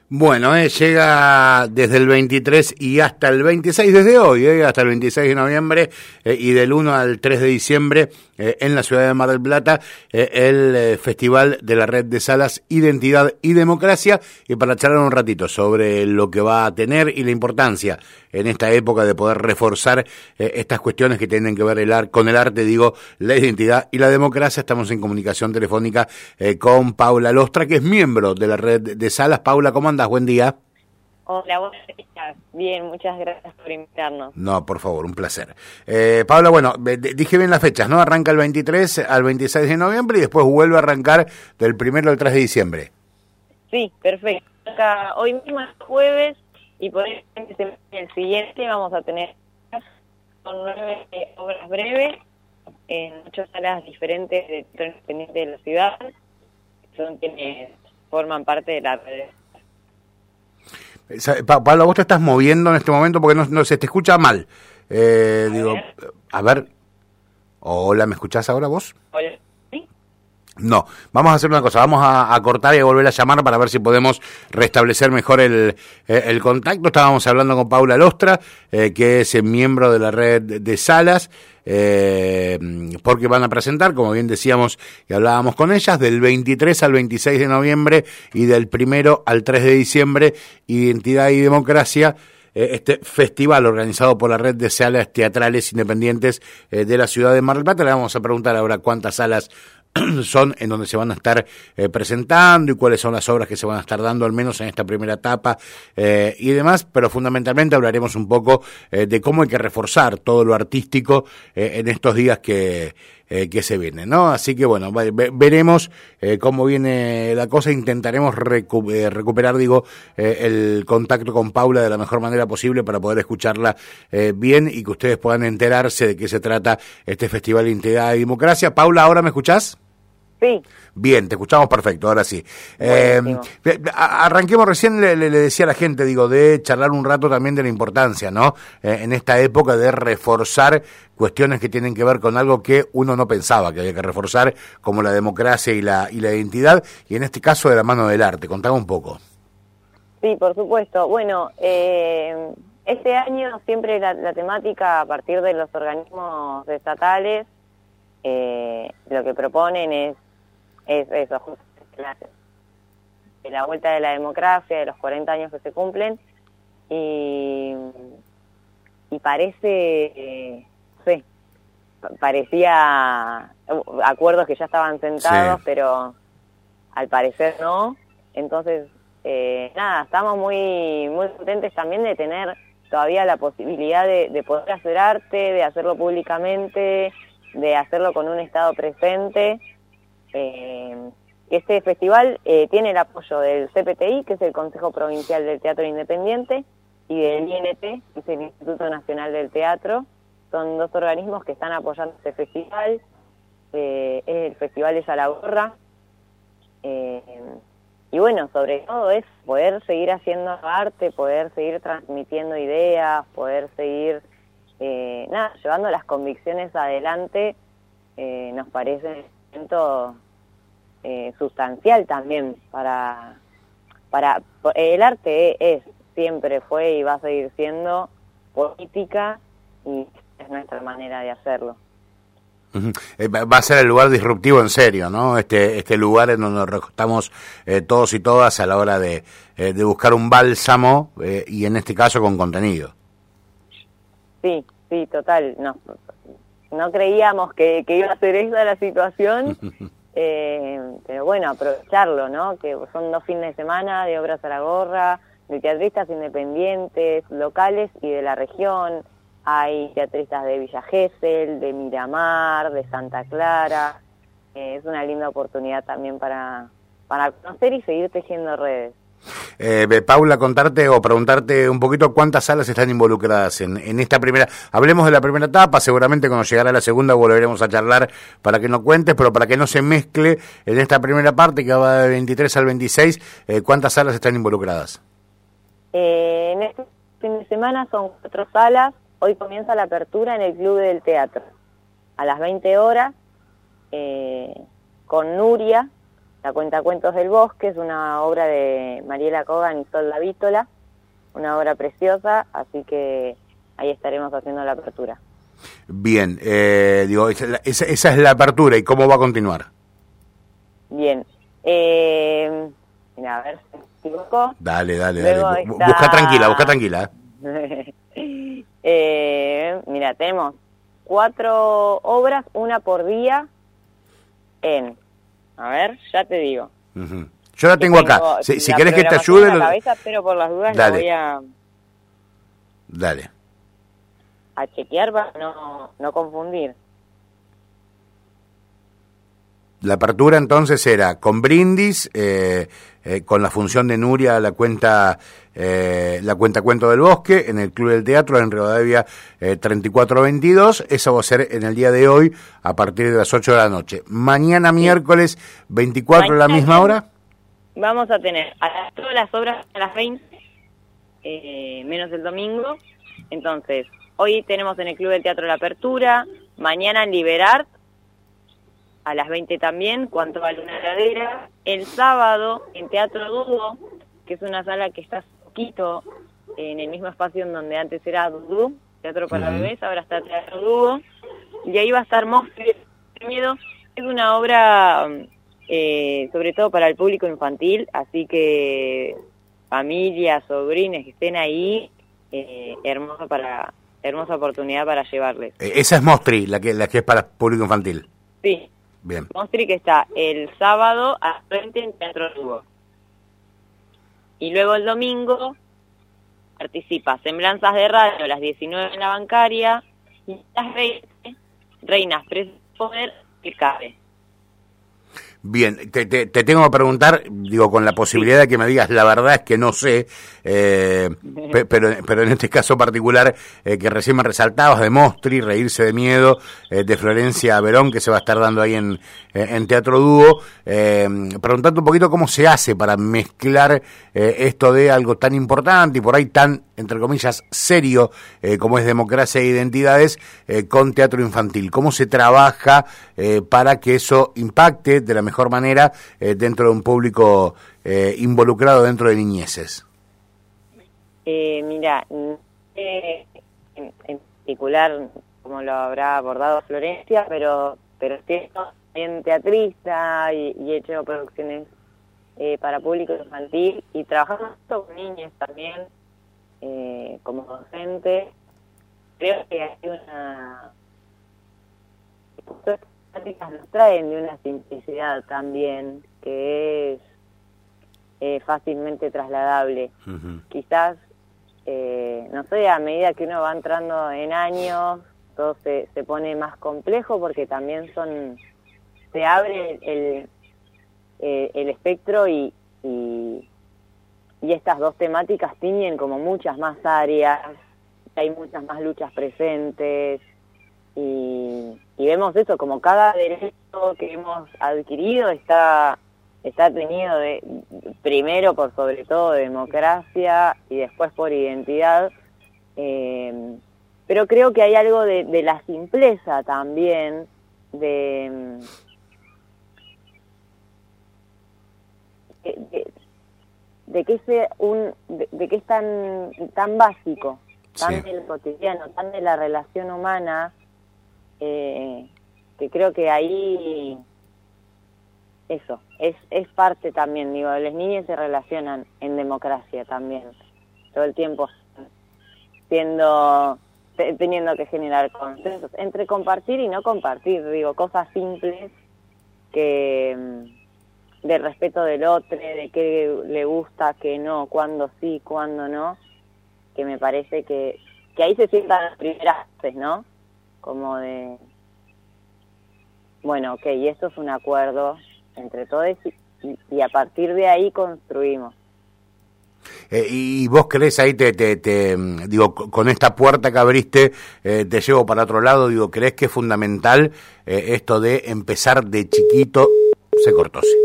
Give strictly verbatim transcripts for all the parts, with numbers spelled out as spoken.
Bueno, eh, llega desde el veintitrés y hasta el veintiséis, desde hoy, eh, hasta el veintiséis de noviembre eh, y del uno al tres de diciembre eh, en la ciudad de Mar del Plata, eh, el eh, Festival de la Red de Salas Identidad y Democracia, y para charlar un ratito sobre lo que va a tener y la importancia en esta época de poder reforzar eh, estas cuestiones que tienen que ver el ar con el arte, digo, la identidad y la democracia. Estamos en comunicación telefónica eh, con Paula Lostra, que es miembro de la Red de Salas. Paula, ¿cómo andás? Buen día. Hola, ¿vos estás? Bien, muchas gracias por invitarnos. No, por favor, un placer. Eh, Paula, bueno, dije bien las fechas, ¿no? Arranca el veintitrés al veintiséis de noviembre y después vuelve a arrancar del primero al tres de diciembre. Sí, perfecto. Acá, hoy mismo es jueves y por el siguiente vamos a tener con nueve obras breves en ocho salas diferentes de teatro independiente de la ciudad, que son quienes forman parte de la red. Pa Pablo, vos te estás moviendo en este momento porque no, no se te escucha mal. Eh, a digo, ver. a ver. Hola, ¿me escuchás ahora vos? Hola. ¿Sí? No, vamos a hacer una cosa, vamos a, a cortar y a volver a llamar para ver si podemos restablecer mejor el, eh, el contacto. Estábamos hablando con Paula Lostra, eh, que es miembro de la Red de Salas, eh, porque van a presentar, como bien decíamos y hablábamos con ellas, del veintitrés al veintiséis de noviembre y del primero al tres de diciembre, Identidad y Democracia, este festival organizado por la Red de Salas Teatrales Independientes eh, de la ciudad de Mar del Plata. Le vamos a preguntar ahora cuántas salas son en donde se van a estar eh, presentando y cuáles son las obras que se van a estar dando, al menos en esta primera etapa eh, y demás, pero fundamentalmente hablaremos un poco eh, de cómo hay que reforzar todo lo artístico eh, en estos días que eh, que se vienen, ¿no? Así que bueno, ve veremos eh, cómo viene la cosa, intentaremos recu eh, recuperar, digo, eh, el contacto con Paula de la mejor manera posible para poder escucharla eh, bien y que ustedes puedan enterarse de qué se trata este Festival de Identidad y Democracia. Paula, ¿ahora me escuchás? Sí. Bien, te escuchamos perfecto, ahora sí. Eh, arranquemos recién, le, le decía a la gente, digo, de charlar un rato también de la importancia, ¿no? Eh, en esta época de reforzar cuestiones que tienen que ver con algo que uno no pensaba que había que reforzar, como la democracia y la, y la identidad, y en este caso de la mano del arte. Contame un poco. Sí, por supuesto. Bueno, eh, este año siempre la, la temática a partir de los organismos estatales, eh, lo que proponen es es eso, de la vuelta de la democracia, de los cuarenta años que se cumplen, y, y parece, eh, no sé, parecía acuerdos que ya estaban sentados, sí, pero al parecer no. Entonces, eh, nada, estamos muy muy contentes también de tener todavía la posibilidad de, de poder hacer arte, de hacerlo públicamente, de hacerlo con un Estado presente. Eh, este festival eh, tiene el apoyo del C P T I, que es el Consejo Provincial del Teatro Independiente, y del I N T, que es el Instituto Nacional del Teatro. Son dos organismos que están apoyando este festival. Eh, es el Festival de Salagorra. Eh, y bueno, sobre todo es poder seguir haciendo arte, poder seguir transmitiendo ideas, poder seguir eh, nada, llevando las convicciones adelante. Eh, nos parece un momento eh, sustancial también para para el arte es, siempre fue y va a seguir siendo política, y es nuestra manera de hacerlo. Uh-huh. eh, va a ser el lugar disruptivo en serio, ¿no? Este este lugar en donde nos recostamos eh, todos y todas a la hora de, eh, de buscar un bálsamo eh, y en este caso con contenido. Sí, sí, total. No, no creíamos que, que iba a ser esa la situación, eh, pero bueno, aprovecharlo, ¿no? Que son dos fines de semana de obras a la gorra, de teatristas independientes, locales y de la región. Hay teatristas de Villa Gesell, de Miramar, de Santa Clara. Eh, es una linda oportunidad también para, para conocer y seguir tejiendo redes. Eh, Paula, contarte o preguntarte un poquito cuántas salas están involucradas en, en esta primera. Hablemos de la primera etapa, seguramente cuando llegará la segunda volveremos a charlar para que nos cuentes, pero para que no se mezcle en esta primera parte que va del veintitrés al veintiséis, eh, ¿cuántas salas están involucradas? Eh, en este fin de semana son cuatro salas. Hoy comienza la apertura en el Club del Teatro a las veinte horas, eh, con Nuria, la Cuentacuentos del Bosque, es una obra de Mariela Kogan y Sol Vítola, una obra preciosa, así que ahí estaremos haciendo la apertura. Bien, eh, digo, esa, esa, esa es la apertura, ¿y cómo va a continuar? Bien, eh, mira, a ver si me equivoco. Dale, dale, Luego dale. está... Busca tranquila, busca tranquila. eh, mira, tenemos cuatro obras, una por día en... A ver, ya te digo. Uh-huh. Yo la tengo, tengo acá. Si, si querés que te ayude... En la cabeza, pero por las dudas la voy a... Dale. A chequear para no, no confundir. La apertura entonces era con brindis, eh, eh, con la función de Nuria, la cuenta eh, la cuenta Cuento del Bosque, en el Club del Teatro, en Rivadavia eh, treinta y cuatro veintidós. Eso va a ser en el día de hoy, a partir de las ocho de la noche. Mañana sí. Miércoles veinticuatro, Mañana, a la misma hora. Vamos a tener a las, todas las obras a las veinte, eh, menos el domingo. Entonces, hoy tenemos en el Club del Teatro la apertura, mañana en Liberart, a las veinte también, Cuanto vale una heladera. El sábado en Teatro Dúo, que es una sala que está poquito en el mismo espacio en donde antes era Dudú, Teatro para uh-huh. Bebés, ahora está Teatro Dúo. Y ahí va a estar Monstruos de Miedo. Es una obra eh, sobre todo para el público infantil, así que familias, sobrines que estén ahí, eh, hermoso para, hermosa oportunidad para llevarles. Esa es Mostri, la que, la que es para público infantil. Sí. Bien. Mostri, que está el sábado a las veinte en Teatro Lugo. Y luego el domingo participa Semblanzas de Radio a las diecinueve en la Bancaria y a las veinte Reinas Presas Poder que cabe. Bien, te, te, te tengo que preguntar, digo, con la posibilidad de que me digas la verdad es que no sé, eh, pe, pero, pero en este caso particular eh, que recién me resaltabas de Mostri, Reírse de Miedo, eh, de Florencia Verón, que se va a estar dando ahí en, en Teatro Dúo, eh, preguntando un poquito cómo se hace para mezclar eh, esto de algo tan importante y por ahí tan, entre comillas, serio eh, como es Democracia e Identidades, eh, con teatro infantil. ¿Cómo se trabaja eh, para que eso impacte de la mejor mejor manera eh, dentro de un público eh, involucrado dentro de niñeces? Eh, mira, eh, en, en particular, como lo habrá abordado Florencia, pero pero estoy también teatrista y, y he hecho producciones eh, para público infantil y trabajando con niños también eh, como docente. Creo que hay una... nos traen de una simplicidad también que es eh, fácilmente trasladable. Uh-huh. Quizás, eh, no sé, a medida que uno va entrando en años, todo se, se pone más complejo porque también son se abre el, el, el espectro y, y, y estas dos temáticas tiñen como muchas más áreas, hay muchas más luchas presentes. Y, y vemos eso, como cada derecho que hemos adquirido está está tenido de, primero por sobre todo democracia y después por identidad, eh, pero creo que hay algo de, de la simpleza también, de, de, de que es un de, de que es tan tan básico, tan sí. del cotidiano, tan de la relación humana. Eh, que creo que ahí eso es es parte también, digo, las niñas se relacionan en democracia también todo el tiempo siendo te, teniendo que generar consensos entre compartir y no compartir, digo, cosas simples que de respeto del otro, de qué le gusta, qué no, cuándo sí, cuándo no, que me parece que que ahí se sientan las primeras veces, ¿no? Como de, bueno, ok, y esto es un acuerdo entre todos y, y a partir de ahí construimos. Eh, y vos crees ahí, te, te, te digo, con esta puerta que abriste, eh, te llevo para otro lado, digo, ¿crees que es fundamental eh, esto de empezar de chiquito? Se cortó, sí.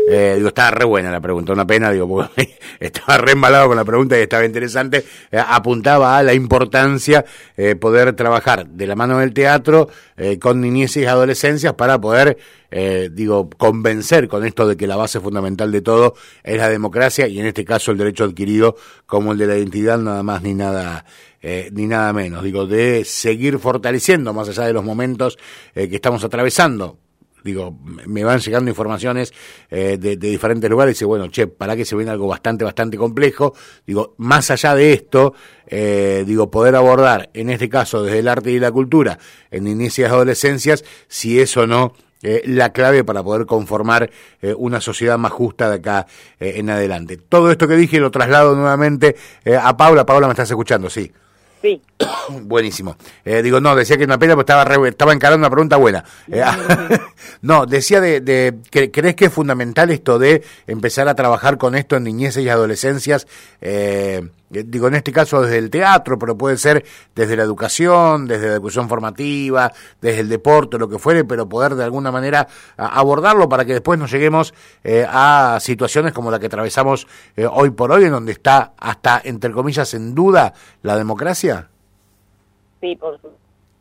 Eh, digo, estaba re buena la pregunta, una pena, digo, porque estaba re embalado con la pregunta y estaba interesante. Eh, apuntaba a la importancia eh, poder trabajar de la mano del teatro eh, con niñez y adolescencias para poder, eh, digo, convencer con esto de que la base fundamental de todo es la democracia y en este caso el derecho adquirido como el de la identidad, nada más ni nada Eh, ni nada menos, digo, de seguir fortaleciendo más allá de los momentos eh, que estamos atravesando. Digo, me van llegando informaciones eh, de, de diferentes lugares y dice, bueno, che, para que se viene algo bastante, bastante complejo. Digo, más allá de esto, eh, digo, poder abordar, en este caso, desde el arte y la cultura, en niñez y adolescencias, si es o no eh, la clave para poder conformar eh, una sociedad más justa de acá eh, en adelante. Todo esto que dije lo traslado nuevamente eh, a Paula. Paula, ¿me estás escuchando? Sí. Sí. Buenísimo. Eh, digo, no, decía que una pena, porque estaba, re, estaba encarando una pregunta buena. Eh, no, decía de, de que crees que es fundamental esto de empezar a trabajar con esto en niñeces y adolescencias, eh, digo, en este caso desde el teatro, pero puede ser desde la educación, desde la educación formativa, desde el deporte, lo que fuere, pero poder de alguna manera a, abordarlo para que después nos lleguemos eh, a situaciones como la que atravesamos eh, hoy por hoy, en donde está hasta, entre comillas, en duda la democracia. Sí, por supuesto.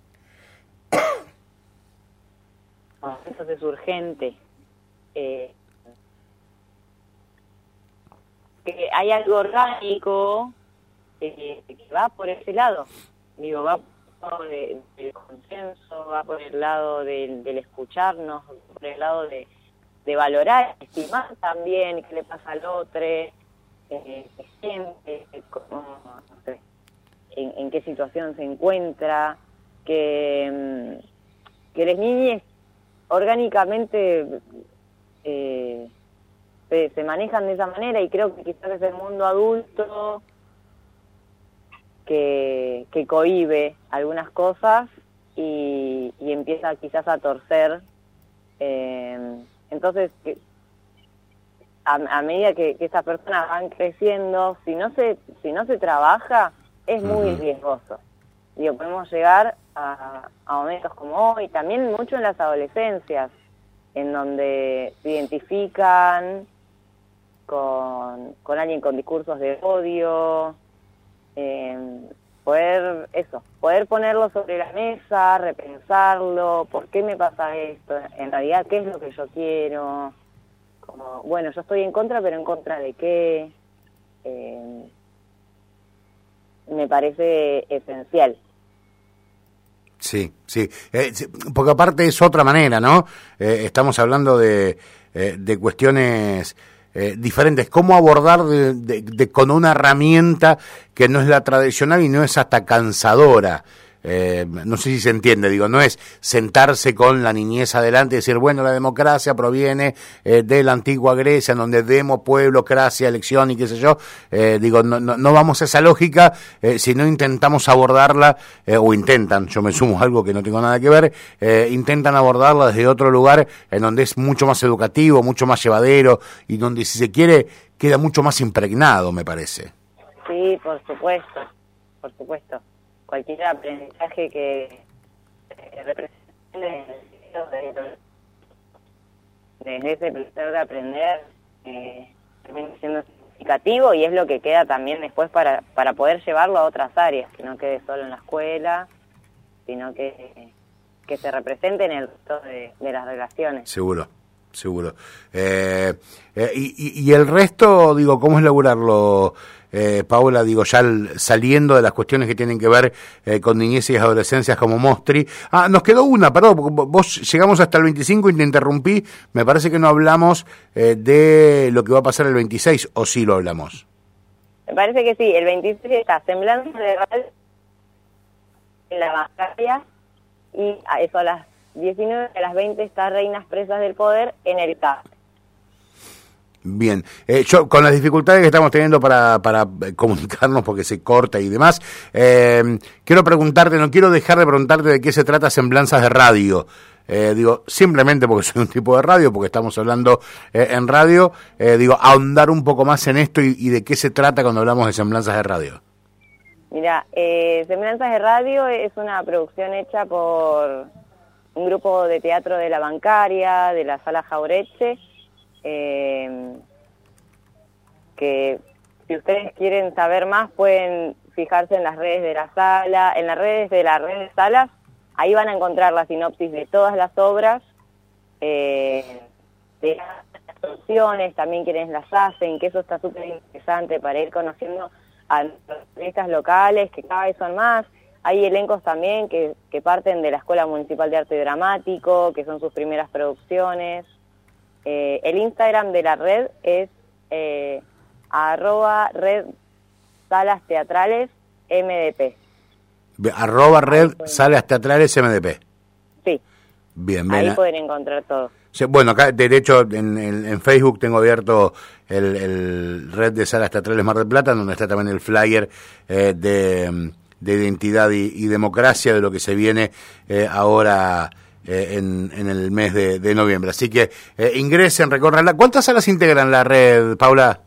Eso es urgente. Eh, que hay algo orgánico eh, que va por ese lado. Digo, va por el de, del consenso, va por el lado del, del escucharnos, por el lado de, de valorar, estimar también qué le pasa al otro, eh, qué siente, cómo, no sé, en, en qué situación se encuentra, que, que las niñas orgánicamente eh, se, se manejan de esa manera, y creo que quizás es el mundo adulto que, que cohíbe algunas cosas y, y empieza quizás a torcer. Eh, entonces, que, a, a medida que, que esas personas van creciendo, si no se, si no se trabaja, es muy uh-huh. riesgoso. Digo, podemos llegar a, a momentos como hoy, también mucho en las adolescencias, en donde se identifican con, con alguien con discursos de odio, eh, poder, eso, poder ponerlo sobre la mesa, repensarlo, ¿por qué me pasa esto? En realidad, ¿qué es lo que yo quiero? Como, bueno, yo estoy en contra, pero ¿en contra de qué? Eh, me parece esencial. Sí, sí, eh, porque aparte es otra manera, ¿no? Eh, estamos hablando de, eh, de cuestiones eh, diferentes. ¿Cómo abordar de, de, de, con una herramienta que no es la tradicional y no es hasta cansadora? Eh, no sé si se entiende, digo, no es sentarse con la niñez adelante y decir, bueno, la democracia proviene eh, de la antigua Grecia, en donde demo, pueblo, cracia, elección y qué sé yo. Eh, digo, no, no, no vamos a esa lógica, eh, si no intentamos abordarla, eh, o intentan, yo me sumo a algo que no tengo nada que ver, eh, intentan abordarla desde otro lugar, en donde es mucho más educativo, mucho más llevadero, y donde, si se quiere, queda mucho más impregnado, me parece. Sí, por supuesto, por supuesto. Cualquier aprendizaje que eh, represente desde ese placer de aprender eh, termina siendo significativo, y es lo que queda también después para, para poder llevarlo a otras áreas, que no quede solo en la escuela, sino que, que se represente en el resto de, de las relaciones. Seguro. Seguro. Eh, eh, y, y el resto, digo, ¿cómo es laburarlo, eh, Paula? Digo, ya el, saliendo de las cuestiones que tienen que ver eh, con niñez y adolescencias como Mostri. Ah, nos quedó una, perdón, vos llegamos hasta el veinticinco y te interrumpí. Me parece que no hablamos eh, de lo que va a pasar el veintiséis, ¿o sí lo hablamos? Me parece que sí, el veintiséis está Semblanzas de Radio en la Bancaria, y a eso a las diecinueve a las veinte está Reinas Presas del Poder en el C A P. Bien, eh, yo con las dificultades que estamos teniendo para, para comunicarnos porque se corta y demás, eh, quiero preguntarte, no quiero dejar de preguntarte de qué se trata Semblanzas de Radio. Eh, digo, simplemente porque soy un tipo de radio, porque estamos hablando eh, en radio, eh, digo, ahondar un poco más en esto y, y de qué se trata cuando hablamos de Semblanzas de Radio. Mira, eh, Semblanzas de Radio es una producción hecha por un grupo de teatro de la Bancaria, de la Sala Jauretche, eh, que si ustedes quieren saber más pueden fijarse en las redes de la sala, en las redes de la red de salas, ahí van a encontrar la sinopsis de todas las obras, eh, de las producciones, también quienes las hacen, que eso está súper interesante para ir conociendo a los artistas locales, que cada vez son más. Hay elencos también que, que parten de la Escuela Municipal de Arte Dramático, que son sus primeras producciones. Eh, el Instagram de la red es eh, arroba red salas teatrales M D P. Arroba red salas teatrales M D P. Sí. Bien, bien. Ahí pueden encontrar todo. Sí, bueno, acá de hecho en, en, en Facebook tengo abierto el, el red de salas teatrales Mar del Plata, donde está también el flyer eh, de, de identidad y, y democracia, de lo que se viene eh, ahora eh, en, en el mes de, de noviembre. Así que eh, ingresen, recórranla. ¿Cuántas salas integran la red, Paula?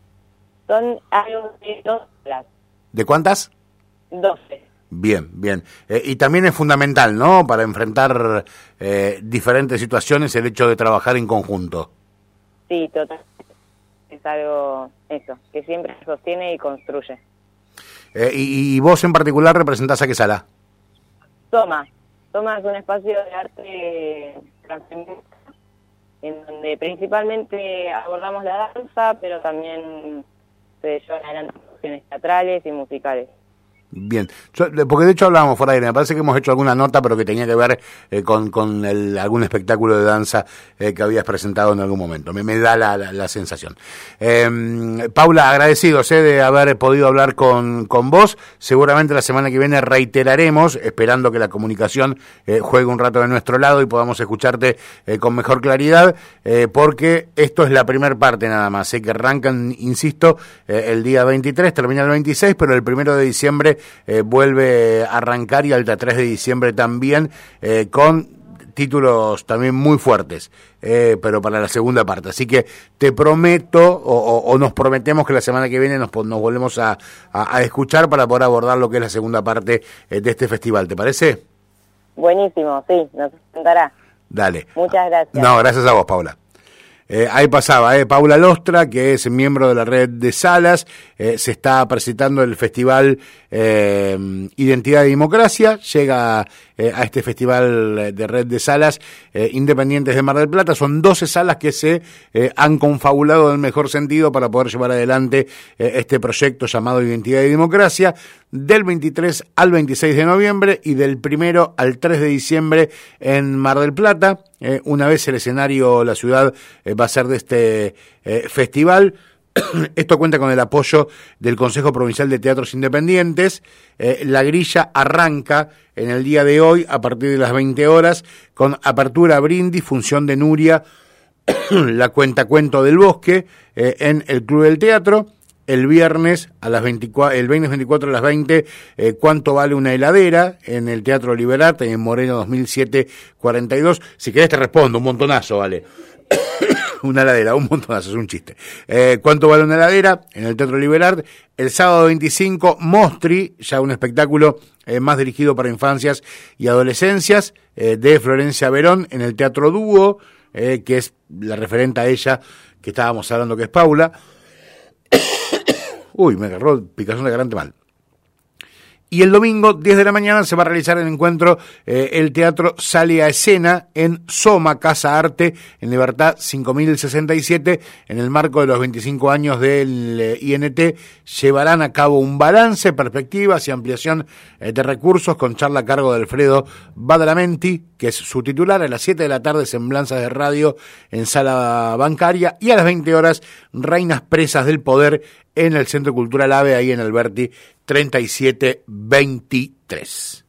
Son algo de dos salas. ¿De cuántas? doce. Bien, bien. Eh, y también es fundamental, ¿no?, para enfrentar eh, diferentes situaciones, el hecho de trabajar en conjunto. Sí, total. Es algo, eso, que siempre se sostiene y construye. Eh, y, y vos en particular representás a qué sala? Toma. Toma es un espacio de arte transfeminista, en donde principalmente abordamos la danza, pero también se llevan adelante producciones teatrales y musicales. Bien, yo, porque de hecho hablábamos fuera de aire, me parece que hemos hecho alguna nota, pero que tenía que ver eh, con, con el, algún espectáculo de danza eh, que habías presentado en algún momento, me, me da la, la, la sensación. Eh, Paula, agradecidos eh, de haber podido hablar con, con vos, seguramente la semana que viene reiteraremos, esperando que la comunicación eh, juegue un rato de nuestro lado y podamos escucharte eh, con mejor claridad, eh, porque esto es la primer parte nada más, eh, que arrancan, insisto, eh, el día veintitrés, termina el veintiséis, pero el primero de diciembre Eh, vuelve a arrancar, y al tres de diciembre también, eh, con títulos también muy fuertes, eh, pero para la segunda parte. Así que te prometo, o, o, o nos prometemos que la semana que viene nos, nos volvemos a, a, a escuchar para poder abordar lo que es la segunda parte eh, de este festival. ¿Te parece? Buenísimo, sí, nos encantará. Dale. Muchas gracias. No, gracias a vos, Paula. Eh, ahí pasaba, eh, Paula Lostra, que es miembro de la red de salas, eh, se está presentando el festival eh, Identidad y Democracia, llega eh, a este festival de red de salas eh, independientes de Mar del Plata, son doce salas que se eh, han confabulado en el mejor sentido para poder llevar adelante eh, este proyecto llamado Identidad y Democracia, del veintitrés al veintiséis de noviembre y del primero al tres de diciembre en Mar del Plata. Eh, una vez el escenario, la ciudad eh, va a ser de este eh, festival. Esto cuenta con el apoyo del Consejo Provincial de Teatros Independientes. Eh, la grilla arranca en el día de hoy a partir de las veinte horas con apertura brindis, función de Nuria, la cuentacuento del bosque, eh, en el Club del Teatro. El viernes a las veinticuatro, el viernes veinticuatro a las veinte, eh, ¿cuánto vale una heladera? En el Teatro Liberarte, en Moreno dos mil siete cuarenta y dos. Si querés te respondo, un montonazo vale. Una heladera, un montonazo, es un chiste. Eh, ¿Cuánto vale una heladera? En el Teatro Liberarte. El sábado veinticinco, Mostri, ya un espectáculo eh, más dirigido para infancias y adolescencias, eh, de Florencia Verón, en el Teatro Dúo, eh, que es la referente a ella que estábamos hablando, que es Paula. Uy, me agarró picazón de garganta mal. Y el domingo, diez de la mañana, se va a realizar el encuentro, eh, el teatro sale a escena en Soma, Casa Arte, en Libertad cinco mil sesenta y siete, en el marco de los veinticinco años del eh, I N T, llevarán a cabo un balance, perspectivas y ampliación eh, de recursos, con charla a cargo de Alfredo Badalamenti, que es su titular, a las siete de la tarde, semblanzas de radio en sala bancaria, y a las veinte horas, Reinas Presas del Poder, en el Centro Cultural AVE, ahí en Alberti treinta y siete veintitrés.